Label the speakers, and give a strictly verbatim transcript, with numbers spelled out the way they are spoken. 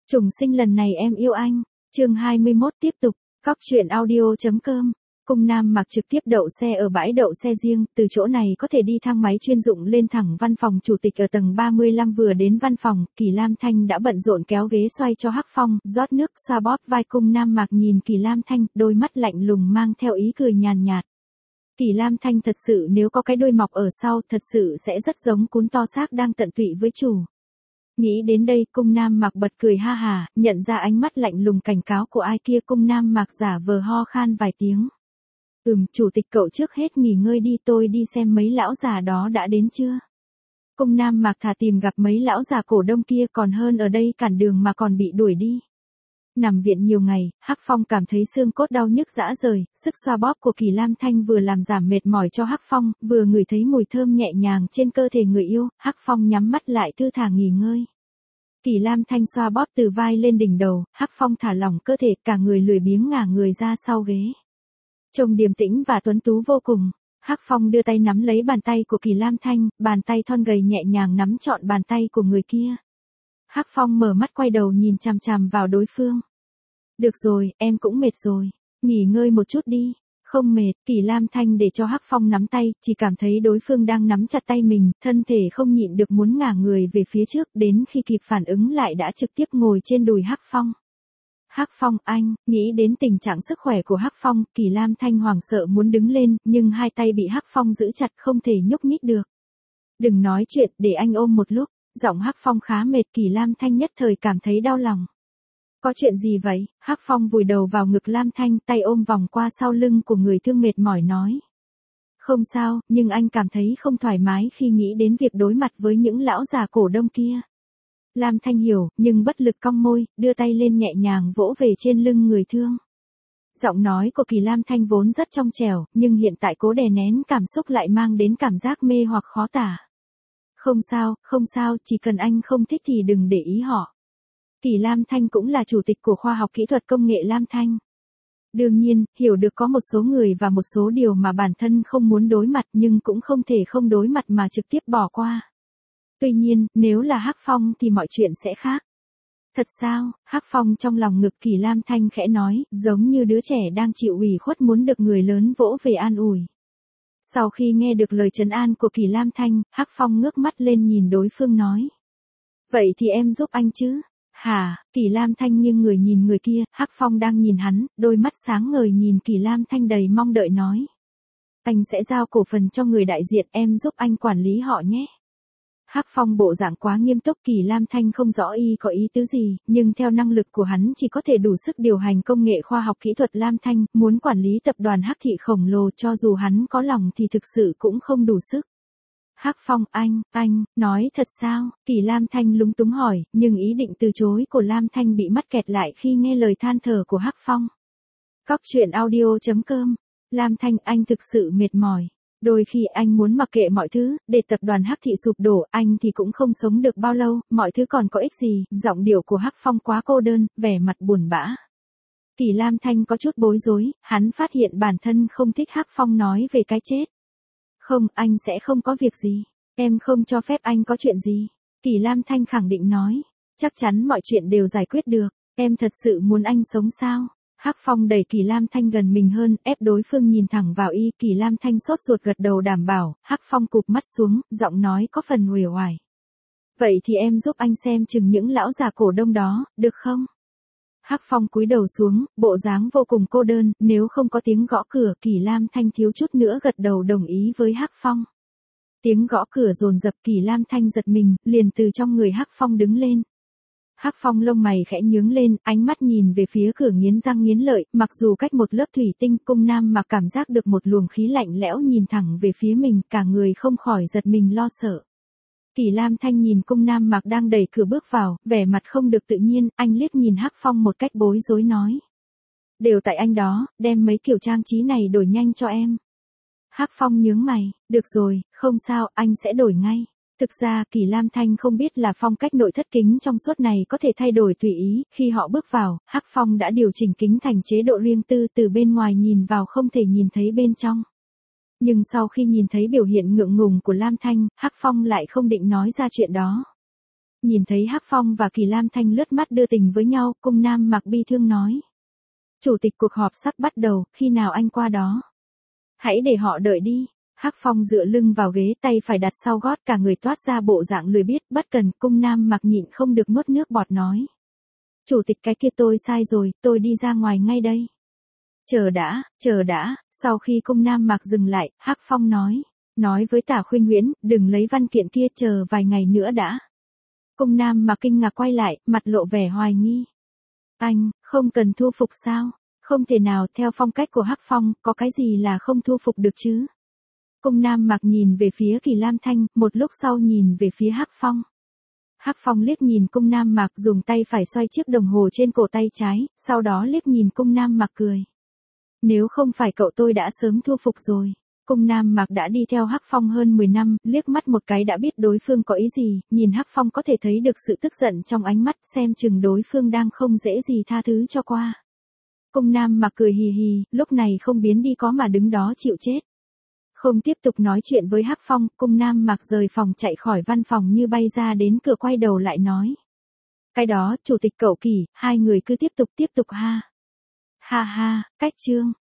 Speaker 1: Trùng sinh lần này em yêu anh. Chương hai mươi mốt tiếp tục. Cóc truyện audio.com. Cung Nam Mặc trực tiếp đậu xe ở bãi đậu xe riêng, từ chỗ này có thể đi thang máy chuyên dụng lên thẳng văn phòng chủ tịch ở tầng ba mươi lăm. Vừa đến văn phòng, Kỳ Lam Thanh đã bận rộn kéo ghế xoay cho Hắc Phong, rót nước, xoa bóp vai. Cung Nam Mặc nhìn Kỳ Lam Thanh, đôi mắt lạnh lùng mang theo ý cười nhàn nhạt. Kỳ Lam Thanh thật sự nếu có cái đuôi mọc ở sau, thật sự sẽ rất giống cún to xác đang tận tụy với chủ. Nghĩ đến đây, Cung Nam Mặc bật cười ha hà, nhận ra ánh mắt lạnh lùng cảnh cáo của ai kia. Cung Nam Mặc giả vờ ho khan vài tiếng. Ừm, chủ tịch cậu trước hết nghỉ ngơi đi, tôi đi xem mấy lão già đó đã đến chưa. Cung Nam Mặc thà tìm gặp mấy lão già cổ đông kia còn hơn ở đây cản đường mà còn bị đuổi đi. Nằm viện nhiều ngày, Hắc Phong cảm thấy xương cốt đau nhức rã rời, sức xoa bóp của Kỳ Lam Thanh vừa làm giảm mệt mỏi cho Hắc Phong, vừa ngửi thấy mùi thơm nhẹ nhàng trên cơ thể người yêu, Hắc Phong nhắm mắt lại thư thả nghỉ ngơi. Kỳ Lam Thanh xoa bóp từ vai lên đỉnh đầu, Hắc Phong thả lỏng cơ thể, cả người lười biếng ngả người ra sau ghế. Trông điềm tĩnh và tuấn tú vô cùng. Hắc Phong đưa tay nắm lấy bàn tay của Kỳ Lam Thanh, bàn tay thon gầy nhẹ nhàng nắm trọn bàn tay của người kia. Hắc Phong mở mắt quay đầu nhìn chằm chằm vào đối phương. Được rồi, em cũng mệt rồi. Nghỉ ngơi một chút đi. Không mệt, Kỳ Lam Thanh để cho Hắc Phong nắm tay, chỉ cảm thấy đối phương đang nắm chặt tay mình, thân thể không nhịn được muốn ngả người về phía trước, đến khi kịp phản ứng lại đã trực tiếp ngồi trên đùi Hắc Phong. Hắc Phong, anh, nghĩ đến tình trạng sức khỏe của Hắc Phong, Kỳ Lam Thanh hoảng sợ muốn đứng lên, nhưng hai tay bị Hắc Phong giữ chặt không thể nhúc nhích được. Đừng nói chuyện, để anh ôm một lúc. Giọng Hắc Phong khá mệt, Kỳ Lam Thanh nhất thời cảm thấy đau lòng. Có chuyện gì vậy? Hắc Phong vùi đầu vào ngực Lam Thanh, tay ôm vòng qua sau lưng của người thương mệt mỏi nói. Không sao, nhưng anh cảm thấy không thoải mái khi nghĩ đến việc đối mặt với những lão già cổ đông kia. Lam Thanh hiểu, nhưng bất lực cong môi, đưa tay lên nhẹ nhàng vỗ về trên lưng người thương. Giọng nói của Kỳ Lam Thanh vốn rất trong trẻo, nhưng hiện tại cố đè nén cảm xúc lại mang đến cảm giác mê hoặc khó tả. Không sao, không sao, chỉ cần anh không thích thì đừng để ý họ. Kỳ Lam Thanh cũng là chủ tịch của khoa học kỹ thuật công nghệ Lam Thanh. Đương nhiên, hiểu được có một số người và một số điều mà bản thân không muốn đối mặt nhưng cũng không thể không đối mặt mà trực tiếp bỏ qua. Tuy nhiên, nếu là Hắc Phong thì mọi chuyện sẽ khác. Thật sao? Hắc Phong trong lòng ngực Kỳ Lam Thanh khẽ nói, giống như đứa trẻ đang chịu ủy khuất muốn được người lớn vỗ về an ủi. Sau khi nghe được lời trấn an của Kỳ Lam Thanh, Hắc Phong ngước mắt lên nhìn đối phương nói. Vậy thì em giúp anh chứ? Hả? Kỳ Lam Thanh nghiêng người nhìn người kia, Hắc Phong đang nhìn hắn, đôi mắt sáng ngời nhìn Kỳ Lam Thanh đầy mong đợi nói. Anh sẽ giao cổ phần cho người đại diện, em giúp anh quản lý họ nhé. Hắc Phong bộ dạng quá nghiêm túc, Kỳ Lam Thanh không rõ y có ý tứ gì, nhưng theo năng lực của hắn chỉ có thể đủ sức điều hành công nghệ khoa học kỹ thuật Lam Thanh, muốn quản lý tập đoàn Hắc Thị khổng lồ cho dù hắn có lòng thì thực sự cũng không đủ sức. Hắc Phong, anh, anh, nói thật sao? Kỳ Lam Thanh lúng túng hỏi, nhưng ý định từ chối của Lam Thanh bị mắc kẹt lại khi nghe lời than thở của Hắc Phong. Cóc truyện audio.com. Lam Thanh, anh thực sự mệt mỏi. Đôi khi anh muốn mặc kệ mọi thứ, để tập đoàn Hắc Thị sụp đổ, anh thì cũng không sống được bao lâu, mọi thứ còn có ích gì. Giọng điệu của Hắc Phong quá cô đơn, vẻ mặt buồn bã. Kỳ Lam Thanh có chút bối rối, hắn phát hiện bản thân không thích Hắc Phong nói về cái chết. Không, anh sẽ không có việc gì. Em không cho phép anh có chuyện gì. Kỳ Lam Thanh khẳng định nói. Chắc chắn mọi chuyện đều giải quyết được. Em thật sự muốn anh sống sao? Hắc Phong đẩy Kỳ Lam Thanh gần mình hơn, ép đối phương nhìn thẳng vào y. Kỳ Lam Thanh sốt ruột gật đầu đảm bảo. Hắc Phong cụp mắt xuống, giọng nói có phần uể oải. Vậy thì em giúp anh xem chừng những lão già cổ đông đó, được không? Hắc Phong cúi đầu xuống, bộ dáng vô cùng cô đơn, nếu không có tiếng gõ cửa, Kỳ Lam Thanh thiếu chút nữa gật đầu đồng ý với Hắc Phong. Tiếng gõ cửa dồn dập, Kỳ Lam Thanh giật mình, liền từ trong người Hắc Phong đứng lên. Hắc Phong lông mày khẽ nhướng lên, ánh mắt nhìn về phía cửa nghiến răng nghiến lợi, mặc dù cách một lớp thủy tinh, Cung Nam Mặc cảm giác được một luồng khí lạnh lẽo nhìn thẳng về phía mình, cả người không khỏi giật mình lo sợ. Kỳ Lam Thanh nhìn Cung Nam Mặc đang đẩy cửa bước vào, vẻ mặt không được tự nhiên, anh liếc nhìn Hắc Phong một cách bối rối nói. Đều tại anh đó, đem mấy kiểu trang trí này đổi nhanh cho em. Hắc Phong nhướng mày, được rồi, không sao, anh sẽ đổi ngay. Thực ra, Kỳ Lam Thanh không biết là phong cách nội thất kính trong suốt này có thể thay đổi tùy ý, khi họ bước vào, Hắc Phong đã điều chỉnh kính thành chế độ riêng tư, từ bên ngoài nhìn vào không thể nhìn thấy bên trong. Nhưng sau khi nhìn thấy biểu hiện ngượng ngùng của Lam Thanh, Hắc Phong lại không định nói ra chuyện đó. Nhìn thấy Hắc Phong và Kỳ Lam Thanh lướt mắt đưa tình với nhau, Cung Nam Mặc bi thương nói. Chủ tịch cuộc họp sắp bắt đầu, khi nào anh qua đó? Hãy để họ đợi đi. Hắc Phong dựa lưng vào ghế, tay phải đặt sau gót, cả người toát ra bộ dạng lười biếng, bất cần. Cung Nam Mặc nhịn không được nuốt nước bọt nói. Chủ tịch cái kia tôi sai rồi, tôi đi ra ngoài ngay đây. Chờ đã, chờ đã, sau khi Cung Nam Mặc dừng lại, Hắc Phong nói. Nói với Tả Khuynh Huyễn, đừng lấy văn kiện kia, chờ vài ngày nữa đã. Cung Nam Mặc kinh ngạc quay lại, mặt lộ vẻ hoài nghi. Anh, không cần thu phục sao? Không thể nào, theo phong cách của Hắc Phong, có cái gì là không thu phục được chứ? Cung Nam Mặc nhìn về phía Kỳ Lam Thanh, một lúc sau nhìn về phía Hắc Phong. Hắc Phong liếc nhìn Cung Nam Mặc, dùng tay phải xoay chiếc đồng hồ trên cổ tay trái, sau đó liếc nhìn Cung Nam Mặc cười. Nếu không phải cậu tôi đã sớm thu phục rồi. Cung Nam Mặc đã đi theo Hắc Phong hơn mười năm, liếc mắt một cái đã biết đối phương có ý gì, nhìn Hắc Phong có thể thấy được sự tức giận trong ánh mắt, xem chừng đối phương đang không dễ gì tha thứ cho qua. Cung Nam Mặc cười hì hì, lúc này không biến đi có mà đứng đó chịu chết. Không tiếp tục nói chuyện với Hắc Phong, Cung Nam Mặc rời phòng chạy khỏi văn phòng như bay ra đến cửa, quay đầu lại nói. Cái đó, chủ tịch cậu Kỳ, hai người cứ tiếp tục tiếp tục ha. Ha ha, cách chương.